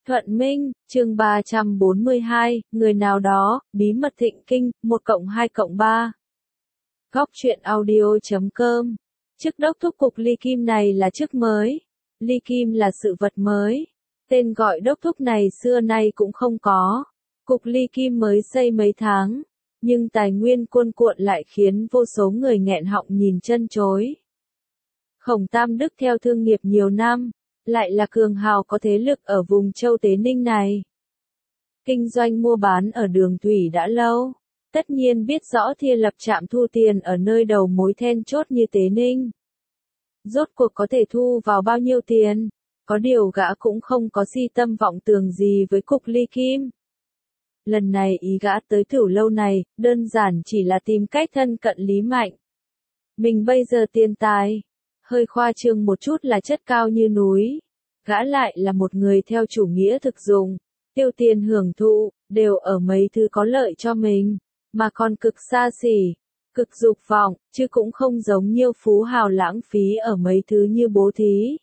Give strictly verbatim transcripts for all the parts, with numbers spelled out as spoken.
Thuận Minh, chương ba trăm bốn mươi hai, người nào đó, bí mật thịnh kinh, một cộng hai cộng ba. Góc truyện audio chấm com. Chức đốc thúc cục ly kim này là chức mới. Ly kim là sự vật mới. Tên gọi đốc thúc này xưa nay cũng không có. Cục ly kim mới xây mấy tháng. Nhưng tài nguyên cuồn cuộn lại khiến vô số người nghẹn họng nhìn chân chối. Khổng Tam Đức theo thương nghiệp nhiều năm, lại là cường hào có thế lực ở vùng Châu Tế Ninh này. Kinh doanh mua bán ở đường thủy đã lâu, tất nhiên biết rõ Thia lập trạm thu tiền ở nơi đầu mối then chốt như Tế Ninh. Rốt cuộc có thể thu vào bao nhiêu tiền, có điều gã cũng không có si tâm vọng tưởng gì với cục ly kim. Lần này ý gã tới Thửu Lâu này, đơn giản chỉ là tìm cách thân cận Lý Mạnh. Mình bây giờ tiền tài, hơi khoa trương một chút là chất cao như núi. Gã lại là một người theo chủ nghĩa thực dụng, tiêu tiền hưởng thụ, đều ở mấy thứ có lợi cho mình, mà còn cực xa xỉ, cực dục vọng, chứ cũng không giống nhiêu phú hào lãng phí ở mấy thứ như bố thí.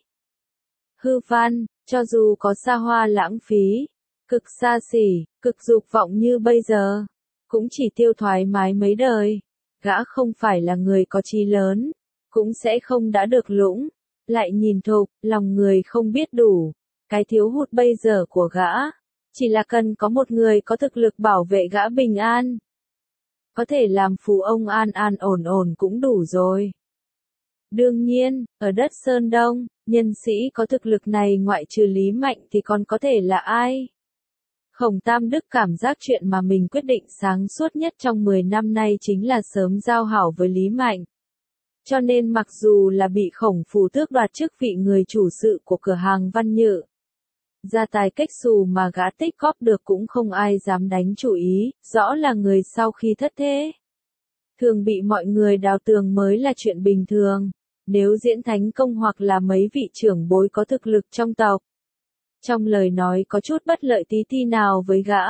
Hư văn, cho dù có xa hoa lãng phí, cực xa xỉ, cực dục vọng như bây giờ, cũng chỉ tiêu thoải mái mấy đời. Gã không phải là người có chí lớn, cũng sẽ không đã được lũng, lại nhìn thục, lòng người không biết đủ. Cái thiếu hụt bây giờ của gã, chỉ là cần có một người có thực lực bảo vệ gã bình an. Có thể làm phú ông an an ổn ổn cũng đủ rồi. Đương nhiên, ở đất Sơn Đông, nhân sĩ có thực lực này ngoại trừ Lý Mạnh thì còn có thể là ai? Khổng Tam Đức cảm giác chuyện mà mình quyết định sáng suốt nhất trong mười năm nay chính là sớm giao hảo với Lý Mạnh. Cho nên mặc dù là bị Khổng Phủ tước đoạt chức vị người chủ sự của cửa hàng Văn Nhự, gia tài cách xù mà gã tích góp được cũng không ai dám đánh chủ ý, rõ là người sau khi thất thế. Thường bị mọi người đào tường mới là chuyện bình thường, nếu Diễn Thánh Công hoặc là mấy vị trưởng bối có thực lực trong tộc. Trong lời nói có chút bất lợi tí ti nào với gã.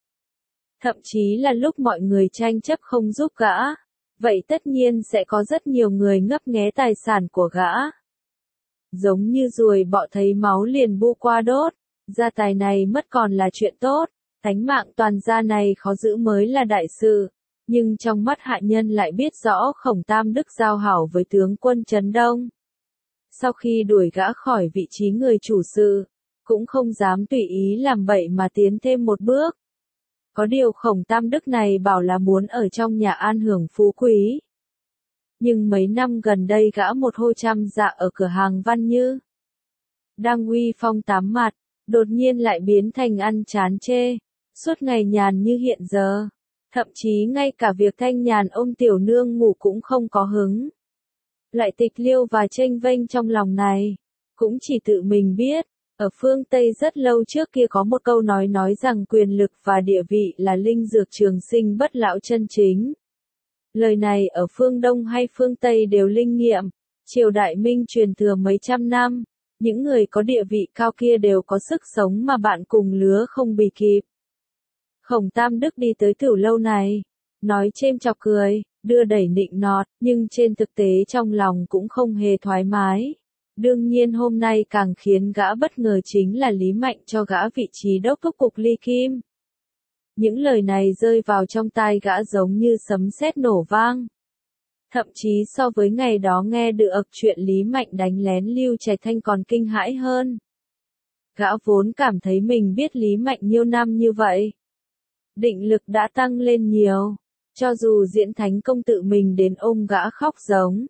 Thậm chí là lúc mọi người tranh chấp không giúp gã. Vậy tất nhiên sẽ có rất nhiều người ngấp nghé tài sản của gã. Giống như ruồi bọ thấy máu liền bu qua đốt, gia tài này mất còn là chuyện tốt, tánh mạng toàn gia này khó giữ mới là đại sự. Nhưng trong mắt hạ nhân lại biết rõ Khổng Tam Đức giao hảo với tướng quân Trấn Đông. Sau khi đuổi gã khỏi vị trí người chủ sự, cũng không dám tùy ý làm bậy mà tiến thêm một bước. Có điều Khổng Tam Đức này bảo là muốn ở trong nhà an hưởng phú quý. Nhưng mấy năm gần đây gã một hô trăm dạ ở cửa hàng Văn Như. Đang uy phong tám mặt, đột nhiên lại biến thành ăn chán chê, suốt ngày nhàn như hiện giờ. Thậm chí ngay cả việc thanh nhàn ôm tiểu nương ngủ cũng không có hứng. Lại tịch liêu và chênh vênh trong lòng này, cũng chỉ tự mình biết. Ở phương Tây rất lâu trước kia có một câu nói nói rằng quyền lực và địa vị là linh dược trường sinh bất lão chân chính. Lời này ở phương Đông hay phương Tây đều linh nghiệm. Triều Đại Minh truyền thừa mấy trăm năm, những người có địa vị cao kia đều có sức sống mà bạn cùng lứa không bì kịp. Khổng Tam Đức đi tới Thửu Lâu này, nói chêm chọc cười, đưa đẩy nịnh nọt, nhưng trên thực tế trong lòng cũng không hề thoải mái. Đương nhiên hôm nay càng khiến gã bất ngờ chính là Lý Mạnh cho gã vị trí đốc thúc cục ly kim. Những lời này rơi vào trong tai gã giống như sấm sét nổ vang. Thậm chí so với ngày đó nghe được chuyện Lý Mạnh đánh lén Lưu Trạch Thanh còn kinh hãi hơn. Gã vốn cảm thấy mình biết Lý Mạnh nhiều năm như vậy. Định lực đã tăng lên nhiều, cho dù Diễn Thánh Công tự mình đến ôm gã khóc giống.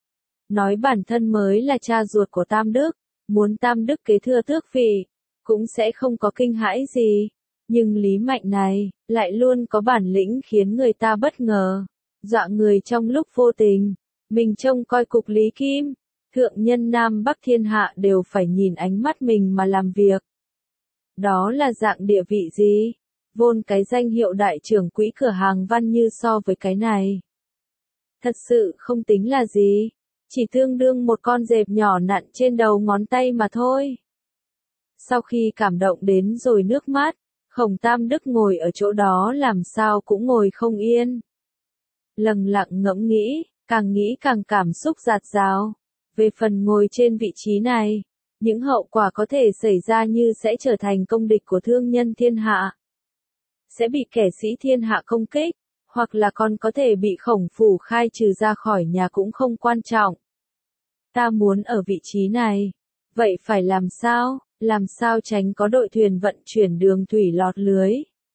Nói bản thân mới là cha ruột của Tam Đức, muốn Tam Đức kế thừa tước vị, cũng sẽ không có kinh hãi gì. Nhưng Lý Mạnh này, lại luôn có bản lĩnh khiến người ta bất ngờ, dọa người trong lúc vô tình. Mình trông coi cục Lý Kim, thượng nhân Nam Bắc thiên hạ đều phải nhìn ánh mắt mình mà làm việc. Đó là dạng địa vị gì? Vốn cái danh hiệu đại trưởng quỹ cửa hàng Văn Như so với cái này. Thật sự không tính là gì. Chỉ tương đương một con dẹp nhỏ nặn trên đầu ngón tay mà thôi. Sau khi cảm động đến rồi nước mắt, Khổng Tam Đức ngồi ở chỗ đó làm sao cũng ngồi không yên. Lặng lặng ngẫm nghĩ, càng nghĩ càng cảm xúc dạt dào. Về phần ngồi trên vị trí này, những hậu quả có thể xảy ra như sẽ trở thành công địch của thương nhân thiên hạ, sẽ bị kẻ sĩ thiên hạ công kích, hoặc là còn có thể bị Khổng Phủ khai trừ ra khỏi nhà cũng không quan trọng. Ta muốn ở vị trí này. Vậy phải làm sao? Làm sao tránh có đội thuyền vận chuyển đường thủy lọt lưới?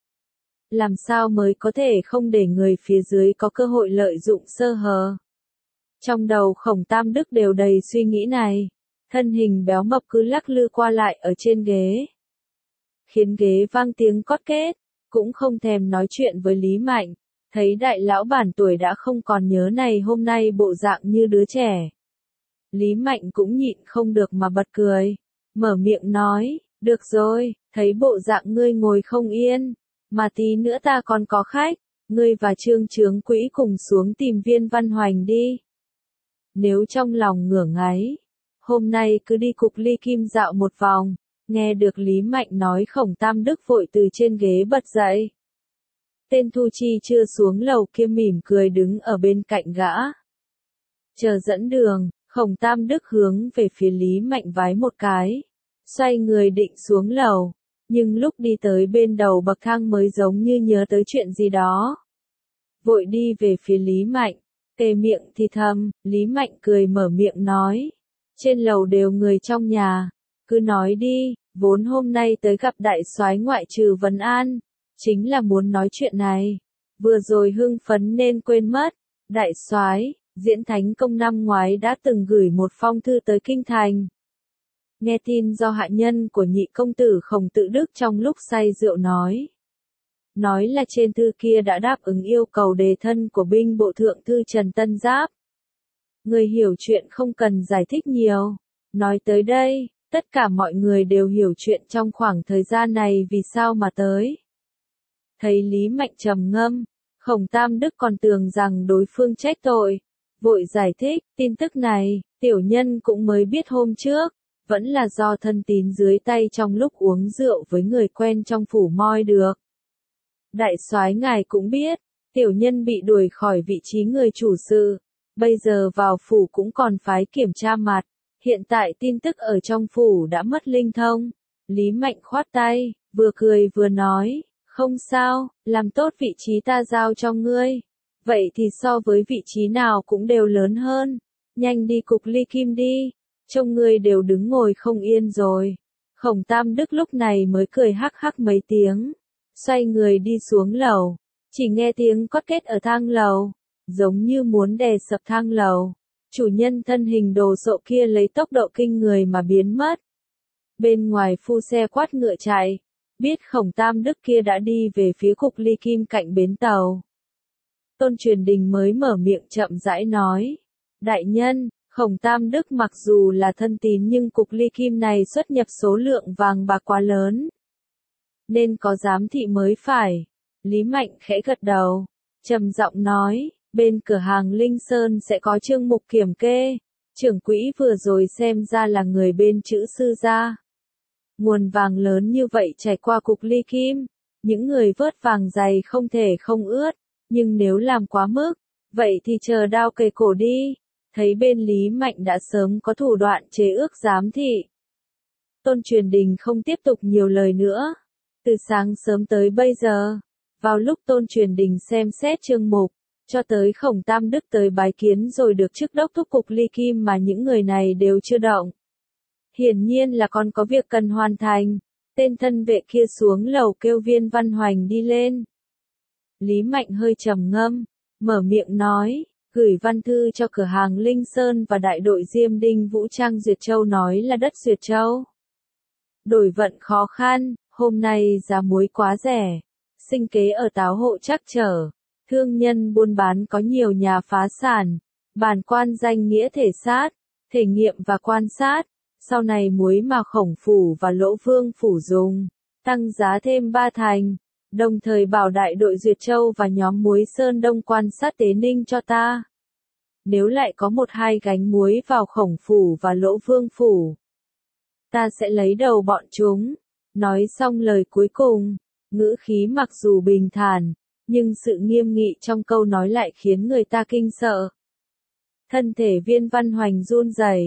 Làm sao mới có thể không để người phía dưới có cơ hội lợi dụng sơ hở? Trong đầu Khổng Tam Đức đều đầy suy nghĩ này. Thân hình béo mập cứ lắc lư qua lại ở trên ghế, khiến ghế vang tiếng cót két, cũng không thèm nói chuyện với Lý Mạnh. Thấy đại lão bản tuổi đã không còn nhớ này hôm nay bộ dạng như đứa trẻ. Lý Mạnh cũng nhịn không được mà bật cười, mở miệng nói, được rồi, thấy bộ dạng ngươi ngồi không yên, mà tí nữa ta còn có khách, ngươi và Trương Chướng Quỹ cùng xuống tìm Viên Văn Hoành đi. Nếu trong lòng ngửa ngáy, hôm nay cứ đi cục ly kim dạo một vòng. Nghe được Lý Mạnh nói, Khổng Tam Đức vội từ trên ghế bật dậy. Tên Thu Chi chưa xuống lầu kia mỉm cười đứng ở bên cạnh gã. Chờ dẫn đường, Khổng Tam Đức hướng về phía Lý Mạnh vái một cái. Xoay người định xuống lầu, nhưng lúc đi tới bên đầu bậc thang mới giống như nhớ tới chuyện gì đó. Vội đi về phía Lý Mạnh, kề miệng thì thầm, Lý Mạnh cười mở miệng nói. Trên lầu đều người trong nhà, cứ nói đi, vốn hôm nay tới gặp đại soái ngoại trừ vấn an, chính là muốn nói chuyện này. Vừa rồi hưng phấn nên quên mất, đại soái, Diễn Thánh Công năm ngoái đã từng gửi một phong thư tới Kinh Thành. Nghe tin do hạ nhân của nhị công tử Khổng Tự Đức trong lúc say rượu nói. Nói là trên thư kia đã đáp ứng yêu cầu đề thân của binh bộ thượng thư Trần Tân Giáp. Người hiểu chuyện không cần giải thích nhiều. Nói tới đây, tất cả mọi người đều hiểu chuyện trong khoảng thời gian này vì sao mà tới. Thấy Lý Mạnh trầm ngâm, Khổng Tam Đức còn tưởng rằng đối phương trách tội. Vội giải thích, tin tức này, tiểu nhân cũng mới biết hôm trước, vẫn là do thân tín dưới tay trong lúc uống rượu với người quen trong phủ moi được. Đại soái ngài cũng biết, tiểu nhân bị đuổi khỏi vị trí người chủ sự, bây giờ vào phủ cũng còn phái kiểm tra mặt, hiện tại tin tức ở trong phủ đã mất linh thông. Lý Mạnh khoát tay, vừa cười vừa nói, không sao, làm tốt vị trí ta giao cho ngươi. Vậy thì so với vị trí nào cũng đều lớn hơn. Nhanh đi cục ly kim đi. Trông ngươi đều đứng ngồi không yên rồi. Khổng Tam Đức lúc này mới cười hắc hắc mấy tiếng. Xoay người đi xuống lầu. Chỉ nghe tiếng cót két ở thang lầu. Giống như muốn đè sập thang lầu. Chủ nhân thân hình đồ sộ kia lấy tốc độ kinh người mà biến mất. Bên ngoài phu xe quát ngựa chạy. Biết Khổng Tam Đức kia đã đi về phía cục ly kim cạnh bến tàu. Tôn Truyền Đình mới mở miệng chậm rãi nói. Đại nhân, Khổng Tam Đức mặc dù là thân tín nhưng cục ly kim này xuất nhập số lượng vàng bạc quá lớn. Nên có giám thị mới phải. Lý Mạnh khẽ gật đầu. Trầm giọng nói, bên cửa hàng Linh Sơn sẽ có chương mục kiểm kê. Trưởng quỹ vừa rồi xem ra là người bên chữ sư gia. Nguồn vàng lớn như vậy trải qua cục ly kim. Những người vớt vàng dày không thể không ướt. Nhưng nếu làm quá mức, vậy thì chờ đao kề cổ đi. Thấy bên Lý Mạnh đã sớm có thủ đoạn chế ước giám thị. Tôn Truyền Đình không tiếp tục nhiều lời nữa. Từ sáng sớm tới bây giờ, vào lúc Tôn Truyền Đình xem xét chương mục, cho tới Khổng Tam Đức tới bái kiến rồi được chức đốc thúc cục ly kim mà những người này đều chưa động. Hiển nhiên là còn có việc cần hoàn thành. Tên thân vệ kia xuống lầu kêu Viên Văn Hoành đi lên. Lý Mạnh hơi trầm ngâm, mở miệng nói, gửi văn thư cho cửa hàng Linh Sơn và đại đội Diêm Đinh Vũ Trang Duyệt Châu nói là đất Duyệt Châu. Đổi vận khó khăn, hôm nay giá muối quá rẻ, sinh kế ở Táo Hộ trắc trở, thương nhân buôn bán có nhiều nhà phá sản, bản quan danh nghĩa thể sát, thể nghiệm và quan sát, sau này muối mà Khổng phủ và Lỗ Vương phủ dùng, tăng giá thêm ba thành. Đồng thời bảo đại đội Duyệt Châu và nhóm muối Sơn Đông quan sát Tế Ninh cho ta. Nếu lại có một hai gánh muối vào Khổng phủ và Lỗ Vương phủ, ta sẽ lấy đầu bọn chúng. Nói xong lời cuối cùng, ngữ khí mặc dù bình thản, nhưng sự nghiêm nghị trong câu nói lại khiến người ta kinh sợ. Thân thể Viên Văn Hoành run rẩy,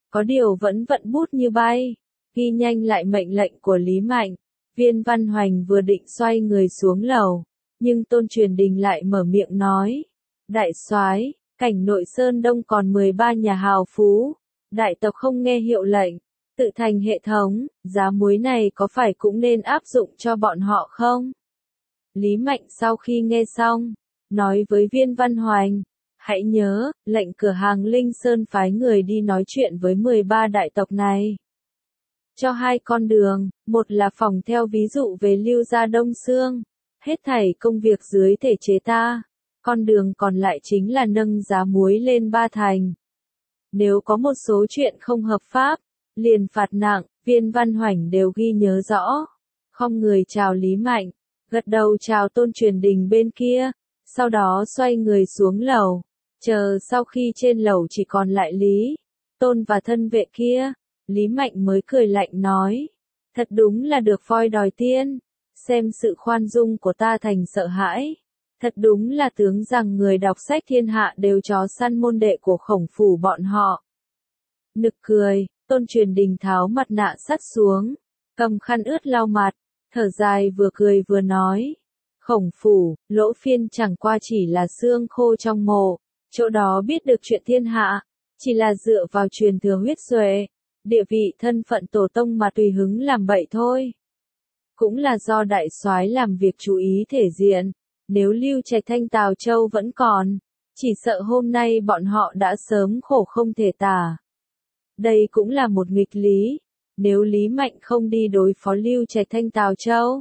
có điều vẫn vận bút như bay, ghi nhanh lại mệnh lệnh của Lý Mạnh. Viên Văn Hoành vừa định xoay người xuống lầu, nhưng Tôn Truyền Đình lại mở miệng nói, đại soái, cảnh nội Sơn Đông còn mười ba nhà hào phú, đại tộc không nghe hiệu lệnh, tự thành hệ thống, giá muối này có phải cũng nên áp dụng cho bọn họ không? Lý Mạnh sau khi nghe xong, nói với Viên Văn Hoành, hãy nhớ, lệnh cửa hàng Linh Sơn phái người đi nói chuyện với mười ba đại tộc này. Cho hai con đường, một là phòng theo ví dụ về Lưu gia Đông Xương, hết thảy công việc dưới thể chế ta, con đường còn lại chính là nâng giá muối lên ba thành. Nếu có một số chuyện không hợp pháp, liền phạt nặng, Viên Văn Hoành đều ghi nhớ rõ. Không người chào Lý Mạnh, gật đầu chào Tôn Truyền Đình bên kia, sau đó xoay người xuống lầu, chờ sau khi trên lầu chỉ còn lại Lý, Tôn và thân vệ kia, Lý Mạnh mới cười lạnh nói, thật đúng là được voi đòi tiên, xem sự khoan dung của ta thành sợ hãi. Thật đúng là tướng rằng người đọc sách thiên hạ đều chó săn môn đệ của Khổng Phủ bọn họ. Nực cười, Tôn Truyền Đình tháo mặt nạ sắt xuống, cầm khăn ướt lau mặt, thở dài vừa cười vừa nói. Khổng Phủ, Lỗ Phiên chẳng qua chỉ là xương khô trong mộ, chỗ đó biết được chuyện thiên hạ, chỉ là dựa vào truyền thừa huyết duệ, địa vị thân phận tổ tông mà tùy hứng làm bậy thôi. Cũng là do đại soái làm việc chú ý thể diện. Nếu Lưu Trạch Thanh Tào Châu vẫn còn, chỉ sợ hôm nay bọn họ đã sớm khổ không thể tả. Đây cũng là một nghịch lý, nếu Lý Mạnh không đi đối phó Lưu Trạch Thanh Tào Châu.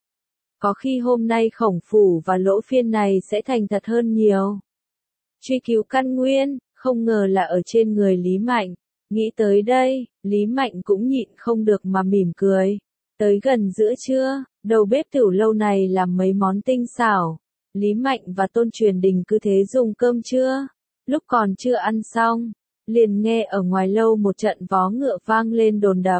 Có khi hôm nay Khổng Phủ và Lỗ Phiên này sẽ thành thật hơn nhiều. Truy cứu căn nguyên, không ngờ là ở trên người Lý Mạnh. Nghĩ tới đây, Lý Mạnh cũng nhịn không được mà mỉm cười. Tới gần giữa trưa, đầu bếp tiểu lâu này làm mấy món tinh xảo. Lý Mạnh và Tôn Truyền Đình cứ thế dùng cơm trưa. Lúc còn chưa ăn xong, liền nghe ở ngoài lâu một trận vó ngựa vang lên đồn đập.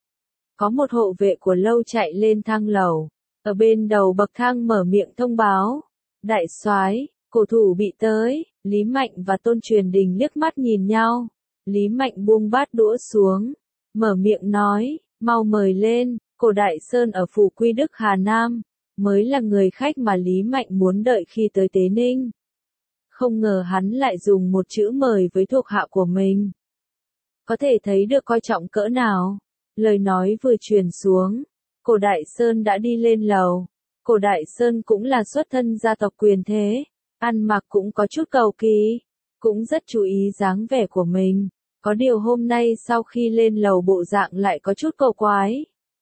Có một hộ vệ của lâu chạy lên thang lầu, ở bên đầu bậc thang mở miệng thông báo. Đại soái, cổ thủ bị tới. Lý Mạnh và Tôn Truyền Đình liếc mắt nhìn nhau. Lý Mạnh buông bát đũa xuống, mở miệng nói, mau mời lên. Cổ Đại Sơn ở phủ Quy Đức Hà Nam, mới là người khách mà Lý Mạnh muốn đợi khi tới Tế Ninh. Không ngờ hắn lại dùng một chữ mời với thuộc hạ của mình. Có thể thấy được coi trọng cỡ nào. Lời nói vừa truyền xuống, Cổ Đại Sơn đã đi lên lầu. Cổ Đại Sơn cũng là xuất thân gia tộc quyền thế, ăn mặc cũng có chút cầu kỳ, cũng rất chú ý dáng vẻ của mình. Có điều hôm nay sau khi lên lầu bộ dạng lại có chút cầu quái.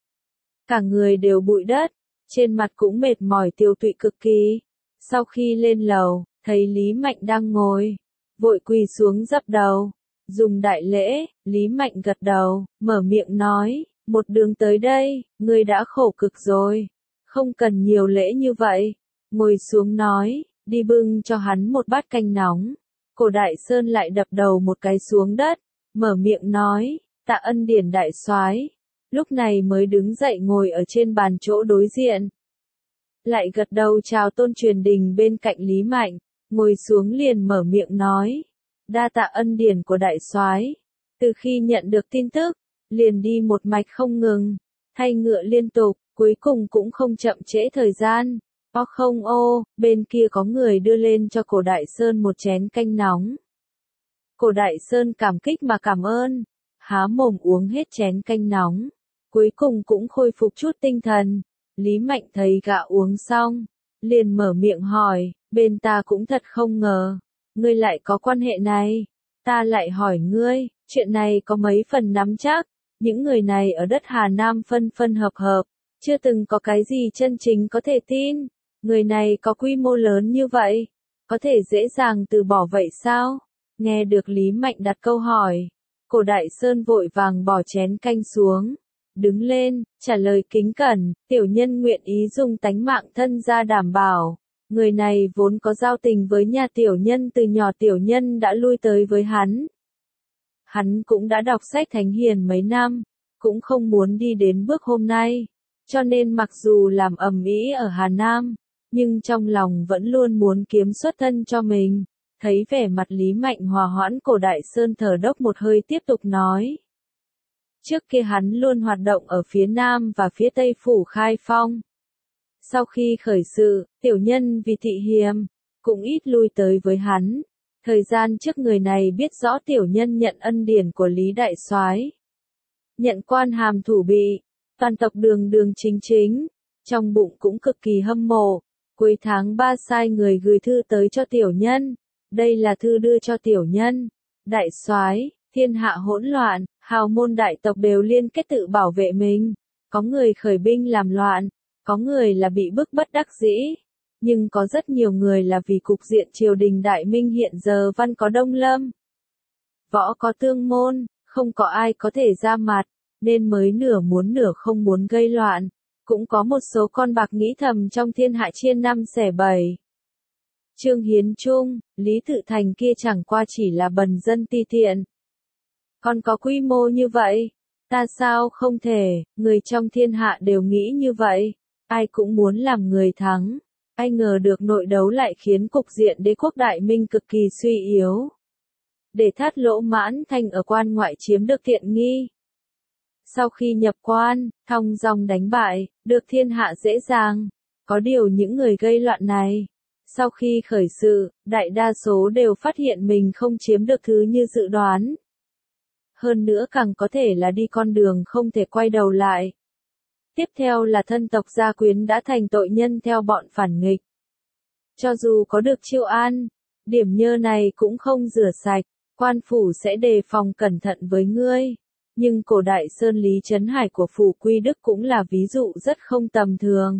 Cả người đều bụi đất, trên mặt cũng mệt mỏi tiêu tụy cực kỳ. Sau khi lên lầu, thấy Lý Mạnh đang ngồi, vội quỳ xuống dập đầu, dùng đại lễ. Lý Mạnh gật đầu, mở miệng nói, một đường tới đây, ngươi đã khổ cực rồi, không cần nhiều lễ như vậy. Ngồi xuống nói, đi bưng cho hắn một bát canh nóng. Cổ Đại Sơn lại đập đầu một cái xuống đất, mở miệng nói, tạ ân điển đại soái. Lúc này mới đứng dậy ngồi ở trên bàn chỗ đối diện. Lại gật đầu chào Tôn Truyền Đình bên cạnh Lý Mạnh, ngồi xuống liền mở miệng nói, đa tạ ân điển của đại soái. Từ khi nhận được tin tức, liền đi một mạch không ngừng, thay ngựa liên tục, cuối cùng cũng không chậm trễ thời gian. O không ô, bên kia có người đưa lên cho Cổ Đại Sơn một chén canh nóng. Cổ Đại Sơn cảm kích mà cảm ơn, há mồm uống hết chén canh nóng. Cuối cùng cũng khôi phục chút tinh thần. Lý Mạnh thấy gã uống xong, liền mở miệng hỏi, bên ta cũng thật không ngờ, ngươi lại có quan hệ này. Ta lại hỏi ngươi, chuyện này có mấy phần nắm chắc, những người này ở đất Hà Nam phân phân hợp hợp, chưa từng có cái gì chân chính có thể tin. Người này có quy mô lớn như vậy, có thể dễ dàng từ bỏ vậy sao? Nghe được Lý Mạnh đặt câu hỏi, Cổ Đại Sơn vội vàng bỏ chén canh xuống. Đứng lên, trả lời kính cẩn, tiểu nhân nguyện ý dùng tánh mạng thân ra đảm bảo. Người này vốn có giao tình với nhà tiểu nhân từ nhỏ tiểu nhân đã lui tới với hắn. Hắn cũng đã đọc sách thánh hiền mấy năm, cũng không muốn đi đến bước hôm nay. Cho nên mặc dù làm ầm ĩ ở Hà Nam, nhưng trong lòng vẫn luôn muốn kiếm xuất thân cho mình. Thấy vẻ mặt Lý Mạnh hòa hoãn, Cổ Đại Sơn thở dốc một hơi tiếp tục nói. Trước kia hắn luôn hoạt động ở phía Nam và phía Tây phủ Khai Phong. Sau khi khởi sự, tiểu nhân vì thị hiềm, cũng ít lui tới với hắn. Thời gian trước người này biết rõ tiểu nhân nhận ân điển của Lý Đại Soái, nhận quan hàm thủ bị, toàn tộc đường đường chính chính, trong bụng cũng cực kỳ hâm mộ. Cuối tháng ba sai người gửi thư tới cho tiểu nhân, đây là thư đưa cho tiểu nhân. Đại soái, thiên hạ hỗn loạn, hào môn đại tộc đều liên kết tự bảo vệ mình, có người khởi binh làm loạn, có người là bị bức bất đắc dĩ, nhưng có rất nhiều người là vì cục diện triều đình đại minh hiện giờ văn có đông lâm, võ có tương môn, không có ai có thể ra mặt, nên mới nửa muốn nửa không muốn gây loạn. Cũng có một số con bạc nghĩ thầm trong thiên hạ chia năm xẻ bảy. Trương Hiến Trung, Lý Tự Thành kia chẳng qua chỉ là bần dân ti tiện. Còn có quy mô như vậy, ta sao không thể, người trong thiên hạ đều nghĩ như vậy, ai cũng muốn làm người thắng. Ai ngờ được nội đấu lại khiến cục diện đế quốc đại minh cực kỳ suy yếu. Để Thát Lỗ Mãn Thành ở quan ngoại chiếm được tiện nghi. Sau khi nhập quan, thong dong đánh bại, được thiên hạ dễ dàng. Có điều những người gây loạn này, sau khi khởi sự, đại đa số đều phát hiện mình không chiếm được thứ như dự đoán. Hơn nữa càng có thể là đi con đường không thể quay đầu lại. Tiếp theo là thân tộc gia quyến đã thành tội nhân theo bọn phản nghịch. Cho dù có được chiêu an, điểm nhơ này cũng không rửa sạch, quan phủ sẽ đề phòng cẩn thận với ngươi. Nhưng Cổ Đại Sơn Lý Trấn Hải của phủ Quy Đức cũng là ví dụ rất không tầm thường.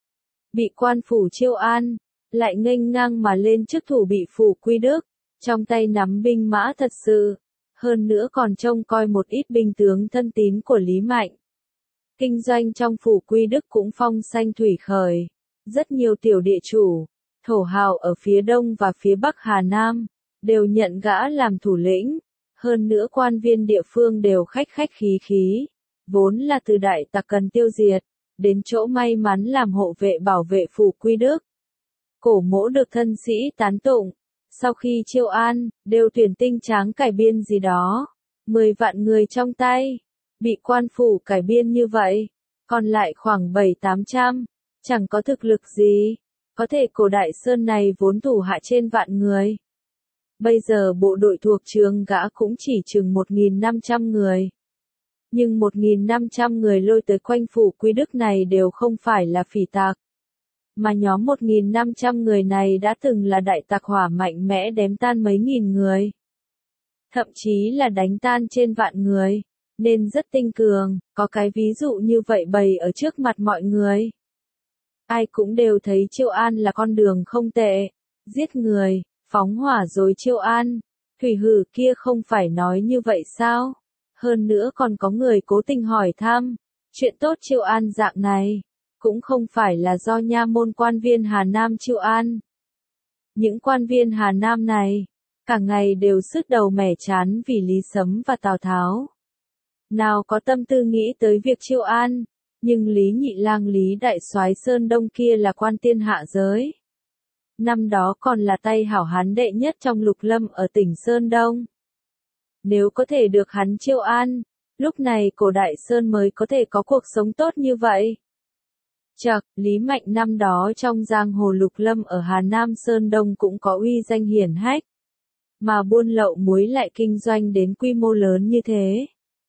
Bị quan phủ chiêu an, lại nghênh ngang mà lên chức thủ bị phủ Quy Đức, trong tay nắm binh mã thật sự, hơn nữa còn trông coi một ít binh tướng thân tín của Lý Mạnh. Kinh doanh trong phủ Quy Đức cũng phong sanh thủy khởi, rất nhiều tiểu địa chủ, thổ hào ở phía đông và phía bắc Hà Nam, đều nhận gã làm thủ lĩnh. Hơn nữa quan viên địa phương đều khách khách khí khí, vốn là từ đại tặc cần tiêu diệt, đến chỗ may mắn làm hộ vệ bảo vệ phủ Quy Đức. Cổ mỗ được thân sĩ tán tụng, sau khi chiêu an, đều tuyển tinh tráng cải biên gì đó, mười vạn người trong tay, bị quan phủ cải biên như vậy, còn lại khoảng bảy tám trăm, chẳng có thực lực gì, có thể Cổ Đại Sơn này vốn thủ hạ trên vạn người. Bây giờ bộ đội thuộc trường gã cũng chỉ chừng một nghìn năm trăm người. Nhưng một nghìn năm trăm người lôi tới quanh phủ Quy Đức này đều không phải là phỉ tặc. Mà nhóm một nghìn năm trăm người này đã từng là đại tặc hỏa mạnh mẽ đếm tan mấy nghìn người. Thậm chí là đánh tan trên vạn người, nên rất tinh cường, có cái ví dụ như vậy bày ở trước mặt mọi người. Ai cũng đều thấy chiêu an là con đường không tệ, giết người, phóng hỏa rồi chiêu an, thủy hử kia không phải nói như vậy sao? Hơn nữa còn có người cố tình hỏi thăm, chuyện tốt chiêu an dạng này, cũng không phải là do nha môn quan viên Hà Nam chiêu an. Những quan viên Hà Nam này, cả ngày đều sứt đầu mẻ chán vì Lý Sấm và Tào Tháo. Nào có tâm tư nghĩ tới việc chiêu an, nhưng Lý Nhị Lang Lý Đại Soái Sơn Đông kia là quan tiên hạ giới. Năm đó còn là tay hảo hán đệ nhất trong lục lâm ở tỉnh Sơn Đông. Nếu có thể được hắn chiêu an, lúc này Cổ Đại Sơn mới có thể có cuộc sống tốt như vậy. Chậc, Lý Mạnh năm đó trong giang hồ lục lâm ở Hà Nam Sơn Đông cũng có uy danh hiển hách. Mà buôn lậu muối lại kinh doanh đến quy mô lớn như thế.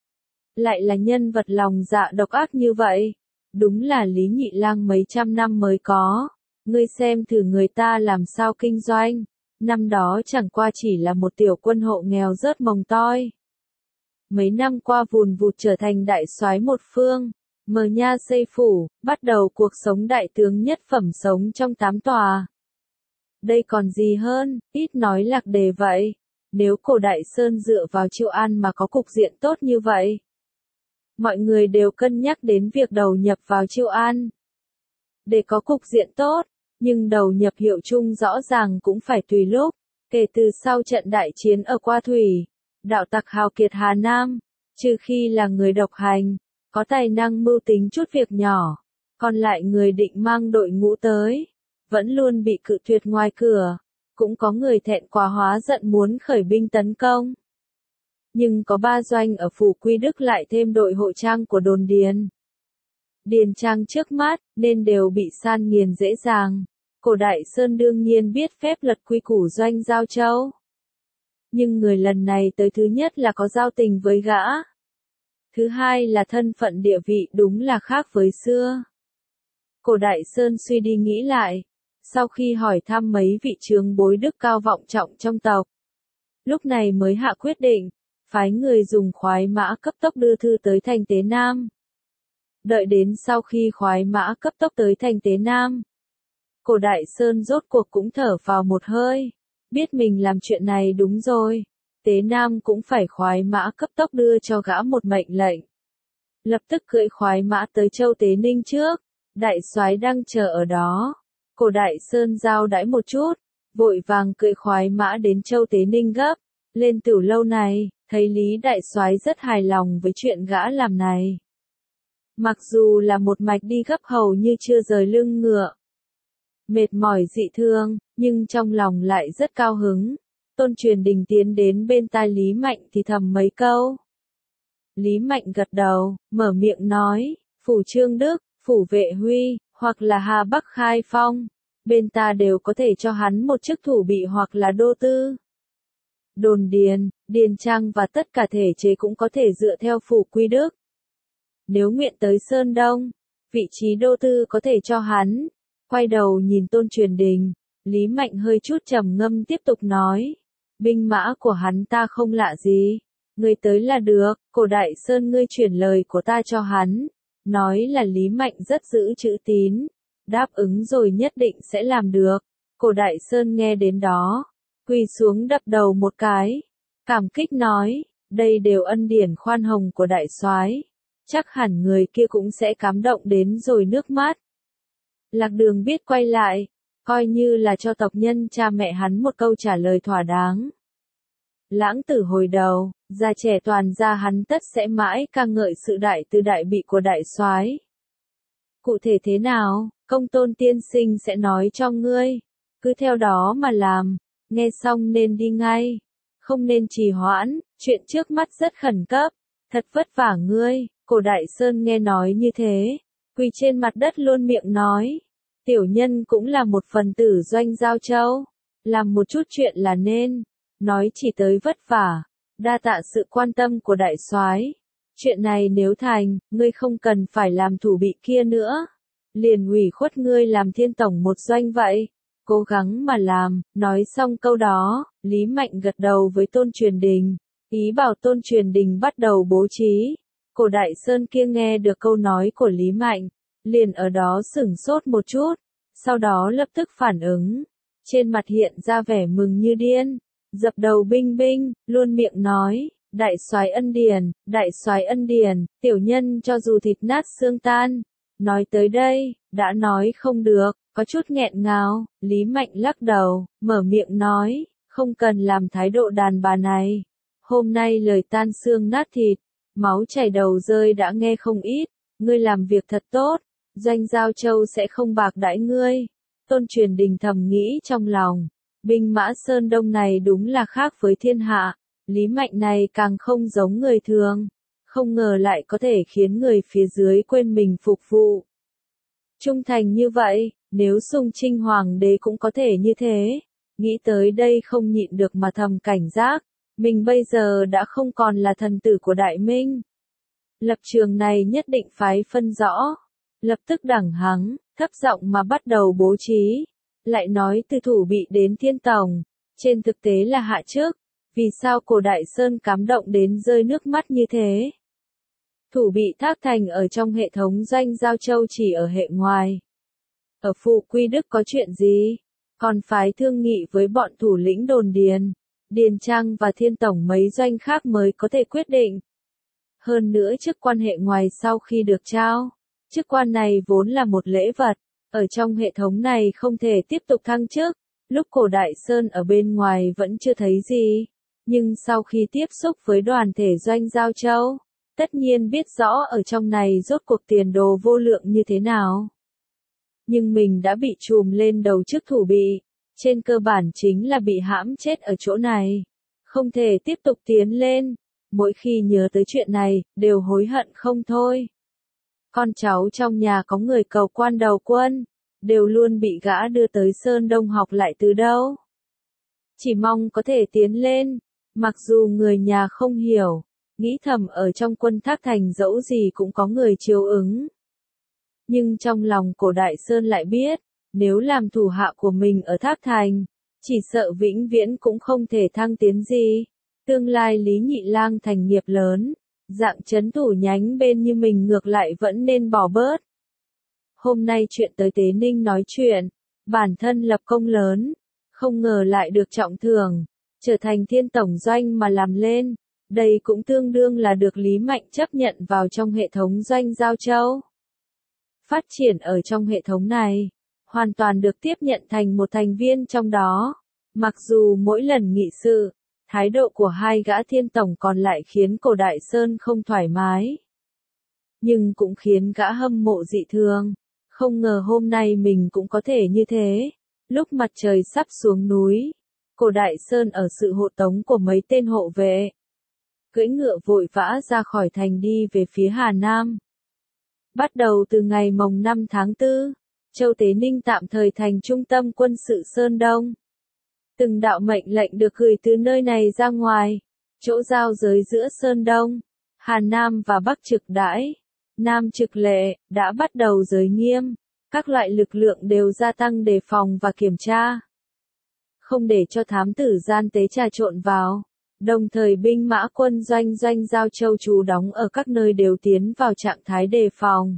Lại là nhân vật lòng dạ độc ác như vậy. Đúng là Lý Nhị Lang mấy trăm năm mới có. Ngươi xem thử người ta làm sao kinh doanh. Năm đó chẳng qua chỉ là một tiểu quân hộ nghèo rớt mồng toi. Mấy năm qua vùn vụt trở thành đại soái một phương. Mở nha xây phủ, bắt đầu cuộc sống đại tướng nhất phẩm sống trong tám tòa. Đây còn gì hơn, ít nói lạc đề vậy. Nếu Cổ Đại Sơn dựa vào chiêu an mà có cục diện tốt như vậy. Mọi người đều cân nhắc đến việc đầu nhập vào chiêu an. Để có cục diện tốt, nhưng đầu nhập hiệu chung rõ ràng cũng phải tùy lúc. Kể từ sau trận đại chiến ở Qua Thủy, đạo tặc hào kiệt Hà Nam, trừ khi là người độc hành, có tài năng mưu tính chút việc nhỏ, còn lại người định mang đội ngũ tới, vẫn luôn bị cự tuyệt ngoài cửa. cũng có người thẹn quá hóa giận muốn khởi binh tấn công. Nhưng có ba doanh ở phủ Quy Đức lại thêm đội hộ trang của đồn điền. Điền trang trước mắt, nên đều bị san nghiền dễ dàng. Cổ Đại Sơn đương nhiên biết phép lật quy củ doanh Giao Châu. Nhưng người lần này tới thứ nhất là có giao tình với gã. Thứ hai là thân phận địa vị đúng là khác với xưa. Cổ Đại Sơn suy đi nghĩ lại. Sau khi hỏi thăm mấy vị trưởng bối đức cao vọng trọng trong tộc. Lúc này mới hạ quyết định, phái người dùng khoái mã cấp tốc đưa thư tới thành Tế Nam. Đợi đến sau khi khoái mã cấp tốc tới thành Tế Nam. Cổ Đại Sơn rốt cuộc cũng thở vào một hơi. Biết mình làm chuyện này đúng rồi. Tế Nam cũng phải khoái mã cấp tốc đưa cho gã một mệnh lệnh. Lập tức cưỡi khoái mã tới Châu Tế Ninh trước. Đại soái đang chờ ở đó. Cổ Đại Sơn giao đãi một chút. Vội vàng cưỡi khoái mã đến Châu Tế Ninh gấp. Lên Tửu Lâu này, thấy Lý Đại soái rất hài lòng với chuyện gã làm này. Mặc dù là một mạch đi gấp hầu như chưa rời lưng ngựa. Mệt mỏi dị thương, nhưng trong lòng lại rất cao hứng. Tôn Truyền Đình tiến đến bên tai Lý Mạnh thì thầm mấy câu. Lý Mạnh gật đầu, mở miệng nói, phủ Trương Đức, phủ Vệ Huy, hoặc là Hà Bắc Khai Phong. Bên ta đều có thể cho hắn một chức thủ bị hoặc là đô tư. Đồn điền, điền trang và tất cả thể chế cũng có thể dựa theo phủ Quy Đức. Nếu nguyện tới Sơn Đông, vị trí đô tư có thể cho hắn. Quay đầu nhìn Tôn Truyền Đình, Lý Mạnh hơi chút trầm ngâm tiếp tục nói. Binh mã của hắn ta không lạ gì. Ngươi tới là được, Cổ Đại Sơn ngươi chuyển lời của ta cho hắn. Nói là Lý Mạnh rất giữ chữ tín. Đáp ứng rồi nhất định sẽ làm được. Cổ Đại Sơn nghe đến đó. Quỳ xuống đập đầu một cái. Cảm kích nói, đây đều ân điển khoan hồng của đại soái. Chắc hẳn người kia cũng sẽ cảm động đến rồi nước mắt. Lạc Đường biết quay lại, coi như là cho tộc nhân cha mẹ hắn một câu trả lời thỏa đáng. Lãng Tử hồi đầu, già trẻ toàn gia hắn tất sẽ mãi ca ngợi sự đại từ đại bị của đại soái. Cụ thể thế nào, Công Tôn tiên sinh sẽ nói cho ngươi, cứ theo đó mà làm, nghe xong nên đi ngay, không nên trì hoãn, chuyện trước mắt rất khẩn cấp, thật vất vả ngươi. Cổ Đại Sơn nghe nói như thế, quỳ trên mặt đất luôn miệng nói, tiểu nhân cũng là một phần tử doanh Giao Châu, làm một chút chuyện là nên, nói chỉ tới vất vả, đa tạ sự quan tâm của đại soái. Chuyện này nếu thành, ngươi không cần phải làm thủ bị kia nữa, liền ủy khuất ngươi làm thiên tổng một doanh vậy, cố gắng mà làm. Nói xong câu đó, Lý Mạnh gật đầu với Tôn Truyền Đình, ý bảo Tôn Truyền Đình bắt đầu bố trí. Cổ Đại Sơn kia nghe được câu nói của Lý Mạnh, liền ở đó sửng sốt một chút, sau đó lập tức phản ứng, trên mặt hiện ra vẻ mừng như điên, dập đầu binh binh, luôn miệng nói, đại soái ân điển, đại soái ân điển, tiểu nhân cho dù thịt nát xương tan. Nói tới đây, đã nói không được, có chút nghẹn ngào, Lý Mạnh lắc đầu, mở miệng nói, không cần làm thái độ đàn bà này. Hôm nay lời tan xương nát thịt, máu chảy đầu rơi đã nghe không ít, ngươi làm việc thật tốt, doanh Giao Châu sẽ không bạc đãi ngươi. Tôn Truyền Đình thầm nghĩ trong lòng, binh mã Sơn Đông này đúng là khác với thiên hạ, Lý Mạnh này càng không giống người thường, không ngờ lại có thể khiến người phía dưới quên mình phục vụ. Trung thành như vậy, nếu Sùng Trinh Hoàng đế cũng có thể như thế, nghĩ tới đây không nhịn được mà thầm cảnh giác. Mình bây giờ đã không còn là thần tử của Đại Minh. Lập trường này nhất định phải phân rõ. Lập tức đẳng hắng, thấp giọng mà bắt đầu bố trí. Lại nói từ thủ bị đến thiên tổng. Trên thực tế là hạ chức. Vì sao Cổ Đại Sơn cảm động đến rơi nước mắt như thế? Thủ bị thác thành ở trong hệ thống doanh Giao Châu chỉ ở hệ ngoài. Ở phủ Quy Đức có chuyện gì? Còn phái thương nghị với bọn thủ lĩnh đồn điền. Điền Trang và Thiên Tổng mấy doanh khác mới có thể quyết định. Hơn nữa chức quan hệ ngoài sau khi được trao, chức quan này vốn là một lễ vật, ở trong hệ thống này không thể tiếp tục thăng chức. Lúc Cổ Đại Sơn ở bên ngoài vẫn chưa thấy gì, nhưng sau khi tiếp xúc với đoàn thể doanh Giao Châu, tất nhiên biết rõ ở trong này rốt cuộc tiền đồ vô lượng như thế nào. Nhưng mình đã bị trùm lên đầu chức thủ bị. trên cơ bản chính là bị hãm chết ở chỗ này. Không thể tiếp tục tiến lên. Mỗi khi nhớ tới chuyện này, đều hối hận không thôi. Con cháu trong nhà có người cầu quan đầu quân, đều luôn bị gã đưa tới Sơn Đông học lại từ đâu. Chỉ mong có thể tiến lên, mặc dù người nhà không hiểu, nghĩ thầm ở trong quân Thác Thành dẫu gì cũng có người chiếu ứng. Nhưng trong lòng Cổ Đại Sơn lại biết, nếu làm thủ hạ của mình ở Thác Thành, chỉ sợ vĩnh viễn cũng không thể thăng tiến gì. Tương lai Lý Nhị Lang thành nghiệp lớn, dạng trấn thủ nhánh bên như mình ngược lại vẫn nên bỏ bớt. Hôm nay chuyện tới Tế Ninh nói chuyện, bản thân lập công lớn, không ngờ lại được trọng thưởng, trở thành thiên tổng doanh mà làm lên, đây cũng tương đương là được Lý Mạnh chấp nhận vào trong hệ thống doanh Giao Châu. Phát triển ở trong hệ thống này, hoàn toàn được tiếp nhận thành một thành viên trong đó, mặc dù mỗi lần nghị sự, thái độ của hai gã thiên tổng còn lại khiến Cổ Đại Sơn không thoải mái. Nhưng cũng khiến gã hâm mộ dị thường, không ngờ hôm nay mình cũng có thể như thế. Lúc mặt trời sắp xuống núi, Cổ Đại Sơn ở sự hộ tống của mấy tên hộ vệ, cưỡi ngựa vội vã ra khỏi thành đi về phía Hà Nam. Bắt đầu từ ngày mồng năm tháng tư, Châu Tế Ninh tạm thời thành trung tâm quân sự Sơn Đông. Từng đạo mệnh lệnh được gửi từ nơi này ra ngoài, chỗ giao giới giữa Sơn Đông, Hà Nam và Bắc Trực Đãi, Nam Trực Lệ, đã bắt đầu giới nghiêm, các loại lực lượng đều gia tăng đề phòng và kiểm tra. Không để cho thám tử gian tế trà trộn vào, đồng thời binh mã quân doanh doanh Giao Châu trú đóng ở các nơi đều tiến vào trạng thái đề phòng.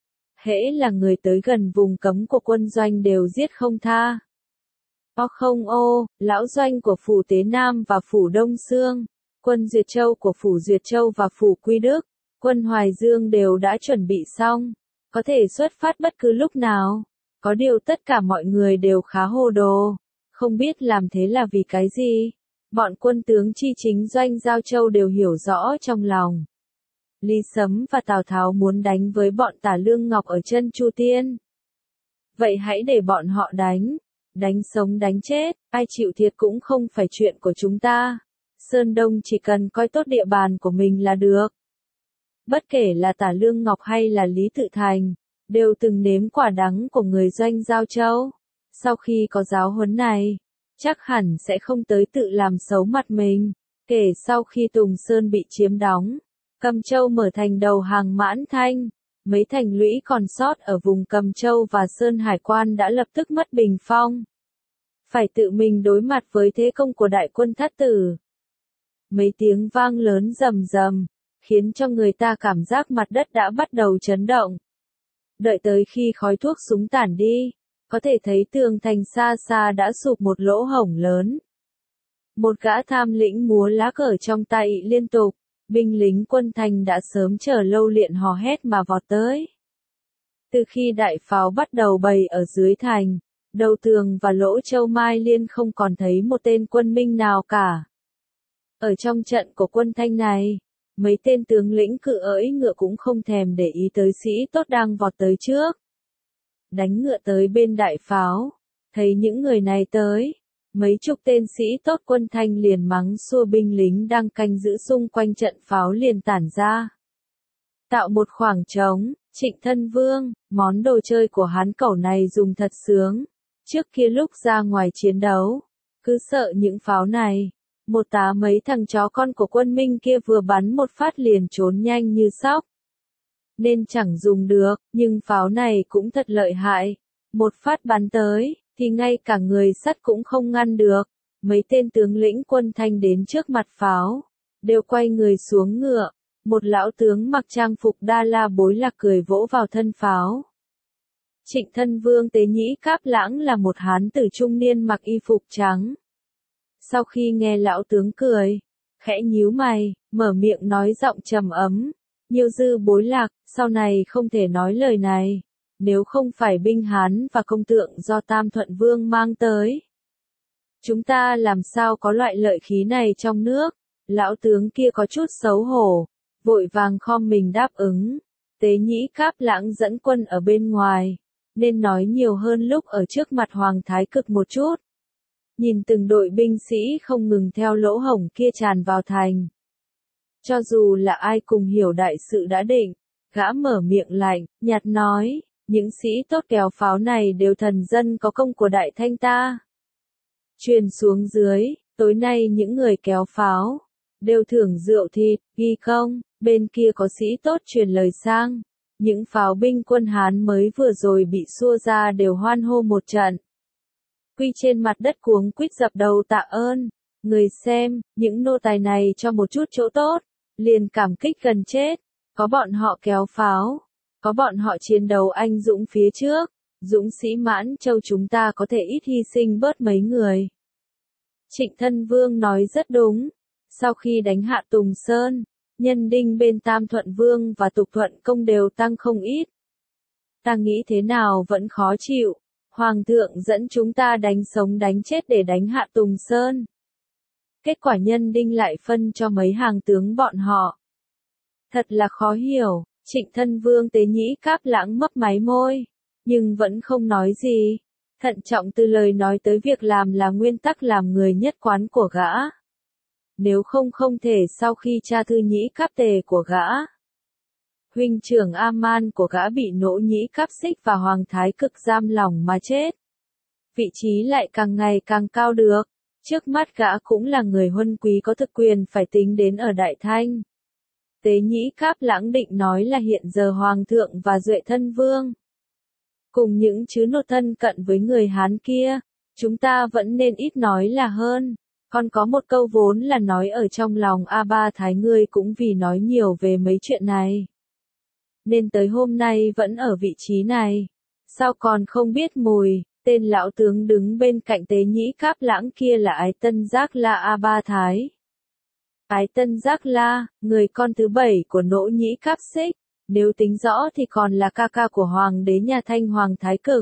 Hễ là người tới gần vùng cấm của quân doanh đều giết không tha. O không ô, lão doanh của phủ Tế Nam và phủ Đông Sương, quân Duyệt Châu của phủ Duyệt Châu và phủ Quy Đức, quân Hoài Dương đều đã chuẩn bị xong, có thể xuất phát bất cứ lúc nào. Có điều tất cả mọi người đều khá hồ đồ, không biết làm thế là vì cái gì. Bọn quân tướng chi chính doanh Giao Châu đều hiểu rõ trong lòng. Lý Sấm và Tào Tháo muốn đánh với bọn Tả Lương Ngọc ở chân Chu Tiên. Vậy hãy để bọn họ đánh. Đánh sống đánh chết, ai chịu thiệt cũng không phải chuyện của chúng ta. Sơn Đông chỉ cần coi tốt địa bàn của mình là được. Bất kể là Tả Lương Ngọc hay là Lý Tự Thành, đều từng nếm quả đắng của người doanh Giao Châu. Sau khi có giáo huấn này, chắc hẳn sẽ không tới tự làm xấu mặt mình. Kể sau khi Tùng Sơn bị chiếm đóng, Cầm Châu mở thành đầu hàng Mãn Thanh, mấy thành lũy còn sót ở vùng Cầm Châu và Sơn Hải Quan đã lập tức mất bình phong. Phải tự mình đối mặt với thế công của đại quân Thất Tử. Mấy tiếng vang lớn rầm rầm, khiến cho người ta cảm giác mặt đất đã bắt đầu chấn động. Đợi tới khi khói thuốc súng tản đi, có thể thấy tường thành xa xa đã sụp một lỗ hổng lớn. Một gã tham lĩnh múa lá cờ trong tay liên tục, binh lính quân thành đã sớm chờ lâu luyện hò hét mà vọt tới. Từ khi đại pháo bắt đầu bày ở dưới thành, đầu tường và lỗ châu mai liên không còn thấy một tên quân minh nào cả. Ở trong trận của quân Thanh này, mấy tên tướng lĩnh cự ỡi ngựa cũng không thèm để ý tới sĩ tốt đang vọt tới trước. Đánh ngựa tới bên đại pháo, thấy những người này tới, mấy chục tên sĩ tốt quân Thanh liền mắng xua binh lính đang canh giữ xung quanh trận pháo liền tản ra. Tạo một khoảng trống, Trịnh Thân Vương, món đồ chơi của hán cẩu này dùng thật sướng. Trước kia lúc ra ngoài chiến đấu, cứ sợ những pháo này, một tá mấy thằng chó con của quân Minh kia vừa bắn một phát liền trốn nhanh như sóc. Nên chẳng dùng được, nhưng pháo này cũng thật lợi hại. Một phát bắn tới, thì ngay cả người sắt cũng không ngăn được. Mấy tên tướng lĩnh quân Thanh đến trước mặt pháo, đều quay người xuống ngựa. Một lão tướng mặc trang phục đa la bối lạc cười vỗ vào thân pháo. Trịnh Thân Vương Tế Nhĩ Cáp Lãng là một hán tử trung niên mặc y phục trắng. Sau khi nghe lão tướng cười, khẽ nhíu mày, mở miệng nói giọng trầm ấm, Nhiêu Dư Bối Lạc, sau này không thể nói lời này, nếu không phải binh Hán và công tượng do Tam Thuận Vương mang tới. Chúng ta làm sao có loại lợi khí này trong nước? Lão tướng kia có chút xấu hổ, vội vàng khom mình đáp ứng. Tế Nhĩ Cáp Lãng dẫn quân ở bên ngoài, nên nói nhiều hơn lúc ở trước mặt Hoàng Thái Cực một chút. nhìn từng đội binh sĩ không ngừng theo lỗ hổng kia tràn vào thành. Cho dù là ai cùng hiểu đại sự đã định, gã mở miệng lạnh, nhạt nói, những sĩ tốt kéo pháo này đều thần dân có công của Đại Thanh ta. Truyền xuống dưới, tối nay những người kéo pháo, đều thưởng rượu thịt, ghi công, bên kia có sĩ tốt truyền lời sang. Những pháo binh quân Hán mới vừa rồi bị xua ra đều hoan hô một trận. Quy trên mặt đất cuống quýt dập đầu tạ ơn, người xem, những nô tài này cho một chút chỗ tốt, liền cảm kích gần chết, có bọn họ kéo pháo, có bọn họ chiến đấu anh dũng phía trước, dũng sĩ Mãn Châu chúng ta có thể ít hy sinh bớt mấy người. Trịnh Thân Vương nói rất đúng, sau khi đánh hạ Tùng Sơn, nhân đinh bên Tam Thuận Vương và Tục Thuận Công đều tăng không ít. Ta nghĩ thế nào vẫn khó chịu, Hoàng thượng dẫn chúng ta đánh sống đánh chết để đánh hạ Tùng Sơn. Kết quả nhân đinh lại phân cho mấy hàng tướng bọn họ. Thật là khó hiểu, Trịnh Thân Vương Tế Nhĩ Cáp Lãng mấp máy môi, nhưng vẫn không nói gì. Thận trọng từ lời nói tới việc làm là nguyên tắc làm người nhất quán của gã. Nếu không không thể sau khi cha Thư Nhĩ Cáp Tề của gã, huynh trưởng A-man của gã bị Nỗ Nhĩ Cáp Xích và Hoàng Thái Cực giam lỏng mà chết. Vị trí lại càng ngày càng cao được, trước mắt gã cũng là người huân quý có thực quyền phải tính đến ở Đại Thanh. Tế Nhĩ Cáp Lãng định nói là hiện giờ Hoàng thượng và Duệ Thân Vương, cùng những chứ nô thân cận với người Hán kia, chúng ta vẫn nên ít nói là hơn. Còn có một câu vốn là nói ở trong lòng A Ba Thái ngươi cũng vì nói nhiều về mấy chuyện này. Nên tới hôm nay vẫn ở vị trí này. Sao còn không biết mùi, tên lão tướng đứng bên cạnh Tế Nhĩ Cáp Lãng kia là Ái Tân Giác La A Ba Thái. Ái Tân Giác La, người con thứ bảy của Nỗ Nhĩ Cáp Xích, nếu tính rõ thì còn là ca ca của Hoàng đế nhà Thanh Hoàng Thái Cực.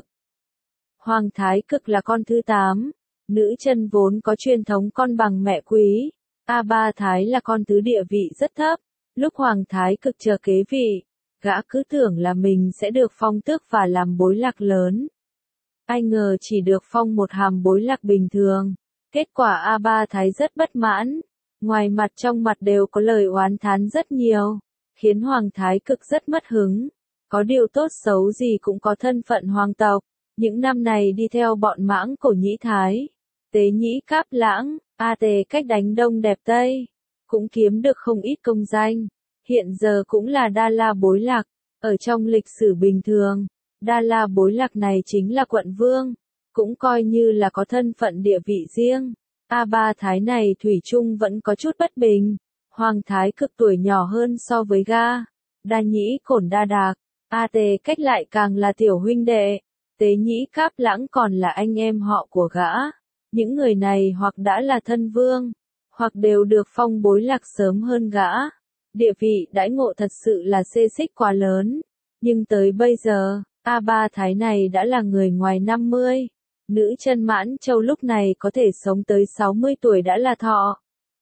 Hoàng Thái Cực là con thứ tám. Nữ chân vốn có truyền thống con bằng mẹ quý, A Ba Thái là con thứ địa vị rất thấp, lúc Hoàng Thái Cực chờ kế vị, gã cứ tưởng là mình sẽ được phong tước và làm bối lạc lớn. Ai ngờ chỉ được phong một hàm bối lạc bình thường, kết quả A Ba Thái rất bất mãn, ngoài mặt trong mặt đều có lời oán thán rất nhiều, khiến Hoàng Thái Cực rất mất hứng, có điều tốt xấu gì cũng có thân phận hoàng tộc, những năm này đi theo bọn Mãng Cổ Nhĩ Thái. Tế Nhĩ Cáp Lãng, A Tề cách đánh Đông đẹp Tây, cũng kiếm được không ít công danh, hiện giờ cũng là Đa La Bối Lạc, ở trong lịch sử bình thường, Đa La Bối Lạc này chính là quận vương, cũng coi như là có thân phận địa vị riêng. A Ba Thái này thủy chung vẫn có chút bất bình, Hoàng Thái Cực tuổi nhỏ hơn so với ga, Đa Nhĩ Cổn Đa Đạc, A Tề cách lại càng là tiểu huynh đệ, Tế Nhĩ Cáp Lãng còn là anh em họ của gã. Những người này hoặc đã là thân vương, hoặc đều được phong bối lạc sớm hơn gã. Địa vị đãi ngộ thật sự là xê xích quá lớn. Nhưng tới bây giờ, A Ba Thái này đã là người ngoài năm mươi. Nữ chân Mãn Châu lúc này có thể sống tới sáu mươi tuổi đã là thọ.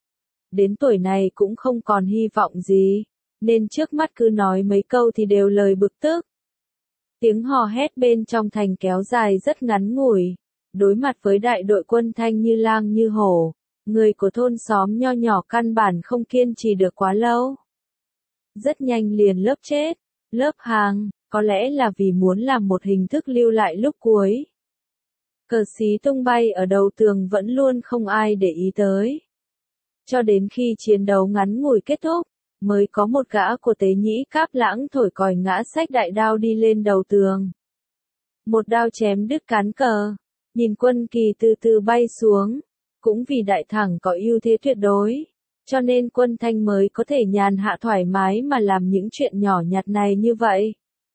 Đến tuổi này cũng không còn hy vọng gì, nên trước mắt cứ nói mấy câu thì đều lời bực tức. Tiếng hò hét bên trong thành kéo dài rất ngắn ngủi. Đối mặt với đại đội quân Thanh như lang như hổ, người của thôn xóm nho nhỏ căn bản không kiên trì được quá lâu. Rất nhanh liền lớp chết, lớp hàng, có lẽ là vì muốn làm một hình thức lưu lại lúc cuối. Cờ xí tung bay ở đầu tường vẫn luôn không ai để ý tới. Cho đến khi chiến đấu ngắn ngủi kết thúc, mới có một gã của Tế Nhĩ Cáp Lãng thổi còi ngã xách đại đao đi lên đầu tường. Một đao chém đứt cán cờ. Nhìn quân kỳ từ từ bay xuống, cũng vì đại thẳng có ưu thế tuyệt đối, cho nên quân Thanh mới có thể nhàn hạ thoải mái mà làm những chuyện nhỏ nhặt này như vậy.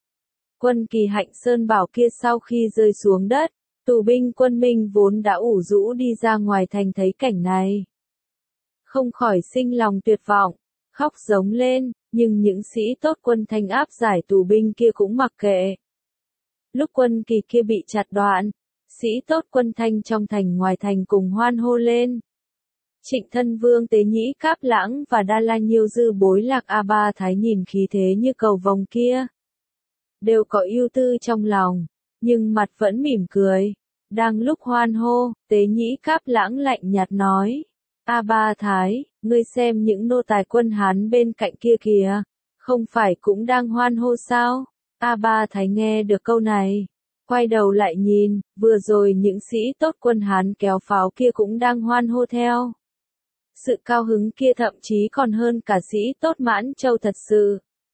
Quân kỳ Hạnh Sơn Bảo kia sau khi rơi xuống đất, tù binh quân Minh vốn đã ủ rũ đi ra ngoài thành thấy cảnh này. Không khỏi sinh lòng tuyệt vọng, khóc giống lên, nhưng những sĩ tốt quân Thanh áp giải tù binh kia cũng mặc kệ. Lúc quân kỳ kia bị chặt đoạn, sĩ tốt quân Thanh trong thành ngoài thành cùng hoan hô lên. Trịnh Thân Vương Tế Nhĩ Cáp Lãng và Đa La Nhiêu Dư Bối Lạc A Ba Thái nhìn khí thế như cầu vồng kia, đều có ưu tư trong lòng, nhưng mặt vẫn mỉm cười. Đang lúc hoan hô, Tế Nhĩ Cáp Lãng lạnh nhạt nói. A Ba Thái, ngươi xem những nô tài quân Hán bên cạnh kia kìa, không phải cũng đang hoan hô sao? A Ba Thái nghe được câu này, quay đầu lại nhìn, vừa rồi những sĩ tốt quân Hán kéo pháo kia cũng đang hoan hô theo. Sự cao hứng kia thậm chí còn hơn cả sĩ tốt Mãn Châu thật sự.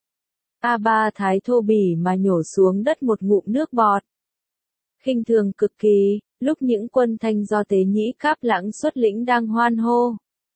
A Ba Thái thô bỉ mà nhổ xuống đất một ngụm nước bọt. Khinh thường cực kỳ, lúc những quân Thanh do Tế Nhĩ Cáp Lãng xuất lĩnh đang hoan hô.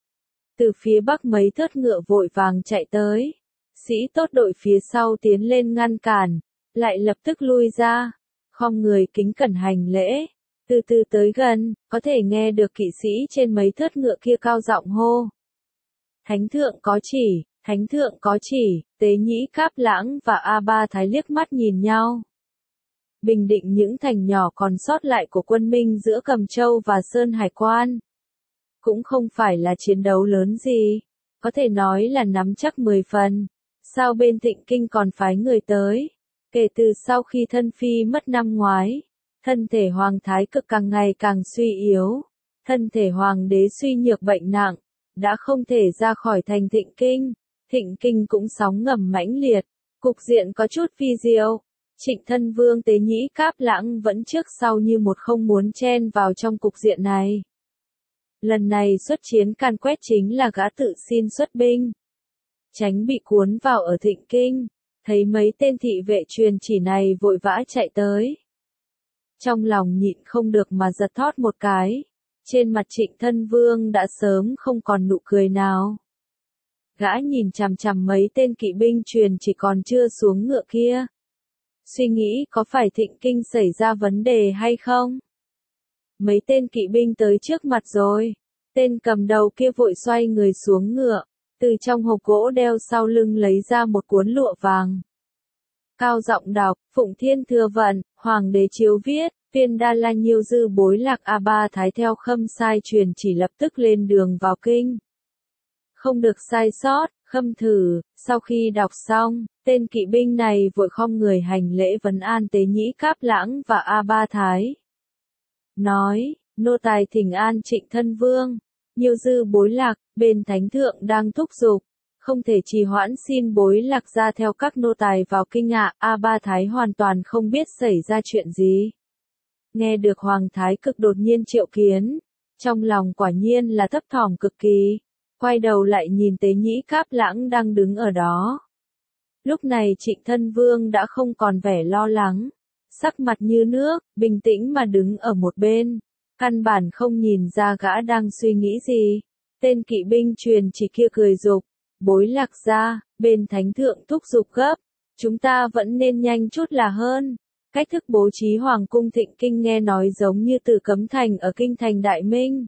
Từ phía bắc mấy thớt ngựa vội vàng chạy tới. Sĩ tốt đội phía sau tiến lên ngăn cản, lại lập tức lui ra, khom người kính cẩn hành lễ. Từ từ tới gần, có thể nghe được kỵ sĩ trên mấy thớt ngựa kia cao giọng hô. Thánh thượng có chỉ, thánh thượng có chỉ, Tế Nhĩ Cáp Lãng và A Ba Thái liếc mắt nhìn nhau. Bình định những thành nhỏ còn sót lại của quân Minh giữa Cầm Châu và Sơn Hải Quan. Cũng không phải là chiến đấu lớn gì, có thể nói là nắm chắc mười phần. Sao bên Thịnh Kinh còn phái người tới? Kể từ sau khi thân phi mất năm ngoái, thân thể Hoàng Thái Cực càng ngày càng suy yếu, thân thể Hoàng đế suy nhược bệnh nặng, đã không thể ra khỏi thành Thịnh Kinh. Thịnh Kinh cũng sóng ngầm mãnh liệt, cục diện có chút vi diệu. Trịnh Thân Vương Tế Nhĩ Cáp Lãng vẫn trước sau như một không muốn chen vào trong cục diện này. Lần này xuất chiến càn quét chính là gã tự xin xuất binh, tránh bị cuốn vào ở Thịnh Kinh. Thấy mấy tên thị vệ truyền chỉ này vội vã chạy tới, trong lòng nhịn không được mà giật thót một cái. Trên mặt Trịnh Thân Vương đã sớm không còn nụ cười nào. Gã nhìn chằm chằm mấy tên kỵ binh truyền chỉ còn chưa xuống ngựa kia, suy nghĩ có phải Thịnh Kinh xảy ra vấn đề hay không. Mấy tên kỵ binh tới trước mặt rồi, tên cầm đầu kia vội xoay người xuống ngựa, từ trong hộp gỗ đeo sau lưng lấy ra một cuốn lụa vàng. Cao giọng đọc, Phụng Thiên Thừa Vận, Hoàng đế chiếu viết, Viên Đa La Nhiêu Dư bối lạc A Ba Thái theo Khâm sai truyền chỉ lập tức lên đường vào kinh. Không được sai sót, Khâm thử. Sau khi đọc xong, tên kỵ binh này vội khom người hành lễ vấn an Tế Nhĩ Cáp Lãng và A Ba Thái. Nói, nô tài thỉnh an Trịnh Thân Vương, Nhiêu Dư bối lạc, bên thánh thượng đang thúc giục, không thể trì hoãn xin bối lạc ra theo các nô tài vào kinh ạ. A Ba Thái hoàn toàn không biết xảy ra chuyện gì. Nghe được Hoàng Thái Cực đột nhiên triệu kiến, trong lòng quả nhiên là thấp thỏm cực kỳ, quay đầu lại nhìn Tế Nhĩ Cáp Lãng đang đứng ở đó. Lúc này Trịnh Thân Vương đã không còn vẻ lo lắng, sắc mặt như nước, bình tĩnh mà đứng ở một bên, căn bản không nhìn ra gã đang suy nghĩ gì. Tên kỵ binh truyền chỉ kia cười dục, bối lạc ra, bên thánh thượng thúc giục gấp, chúng ta vẫn nên nhanh chút là hơn. Cách thức bố trí Hoàng cung Thịnh Kinh nghe nói giống như Tử Cấm Thành ở kinh thành Đại Minh.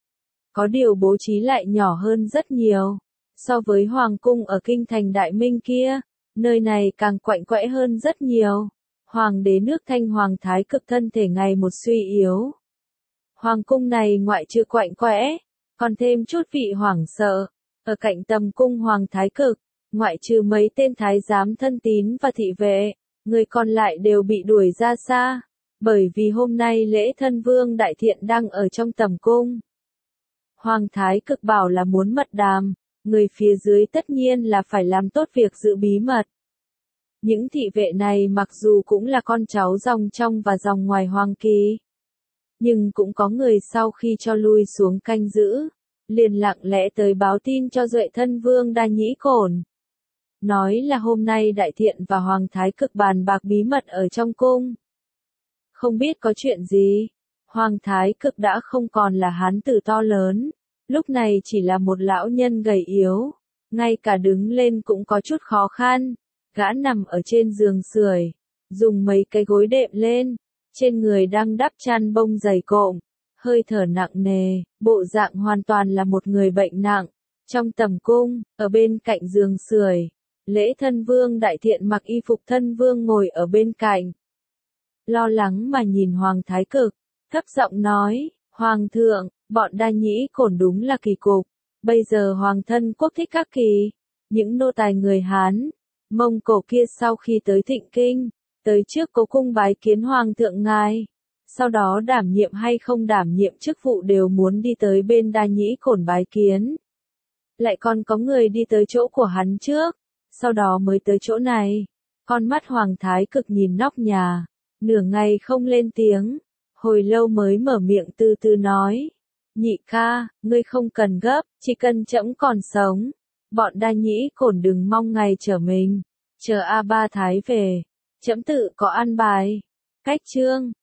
Có điều bố trí lại nhỏ hơn rất nhiều. So với Hoàng cung ở kinh thành Đại Minh kia, nơi này càng quạnh quẽ hơn rất nhiều. Hoàng đế nước Thanh Hoàng Thái Cực thân thể ngày một suy yếu. Hoàng cung này ngoại trừ quạnh quẽ, còn thêm chút vị hoảng sợ. Ở cạnh tầm cung Hoàng Thái Cực, ngoại trừ mấy tên thái giám thân tín và thị vệ, người còn lại đều bị đuổi ra xa, bởi vì hôm nay lễ thân vương đại thiện đang ở trong tầm cung. Hoàng Thái Cực bảo là muốn mật đàm, người phía dưới tất nhiên là phải làm tốt việc giữ bí mật. Những thị vệ này mặc dù cũng là con cháu dòng trong và dòng ngoài Hoàng Kỳ, nhưng cũng có người sau khi cho lui xuống canh giữ, liền lặng lẽ tới báo tin cho Duệ Thân Vương Đa Nhĩ Cổn. Nói là hôm nay Đại Thiện và Hoàng Thái Cực bàn bạc bí mật ở trong cung. Không biết có chuyện gì, Hoàng Thái Cực đã không còn là hán tử to lớn, lúc này chỉ là một lão nhân gầy yếu, ngay cả đứng lên cũng có chút khó khăn. Gã nằm ở trên giường sưởi, dùng mấy cái gối đệm lên, trên người đang đắp chăn bông dày cộm, hơi thở nặng nề, bộ dạng hoàn toàn là một người bệnh nặng. Trong tầm cung, ở bên cạnh giường sưởi, Lễ Thân Vương Đại Thiện mặc y phục thân vương ngồi ở bên cạnh. Lo lắng mà nhìn Hoàng Thái Cực, thấp giọng nói, Hoàng thượng, bọn Đa Nhĩ Cổn đúng là kỳ cục. Bây giờ Hoàng thân quốc thích các kỳ, những nô tài người Hán, Mông Cổ kia sau khi tới Thịnh Kinh, tới trước cố cung bái kiến Hoàng thượng ngài. sau đó đảm nhiệm hay không đảm nhiệm chức vụ đều muốn đi tới bên Đa Nhĩ Cổn bái kiến. Lại còn có người đi tới chỗ của hắn trước, sau đó mới tới chỗ này. Con mắt Hoàng Thái Cực nhìn nóc nhà, nửa ngày không lên tiếng, hồi lâu mới mở miệng từ từ nói. Nhị ca, ngươi không cần gấp, chỉ cần trẫm còn sống. Bọn Đa Nhĩ Cổn đừng mong ngày trở mình, chờ A Ba Thái về, trẫm tự có an bài. Cách chương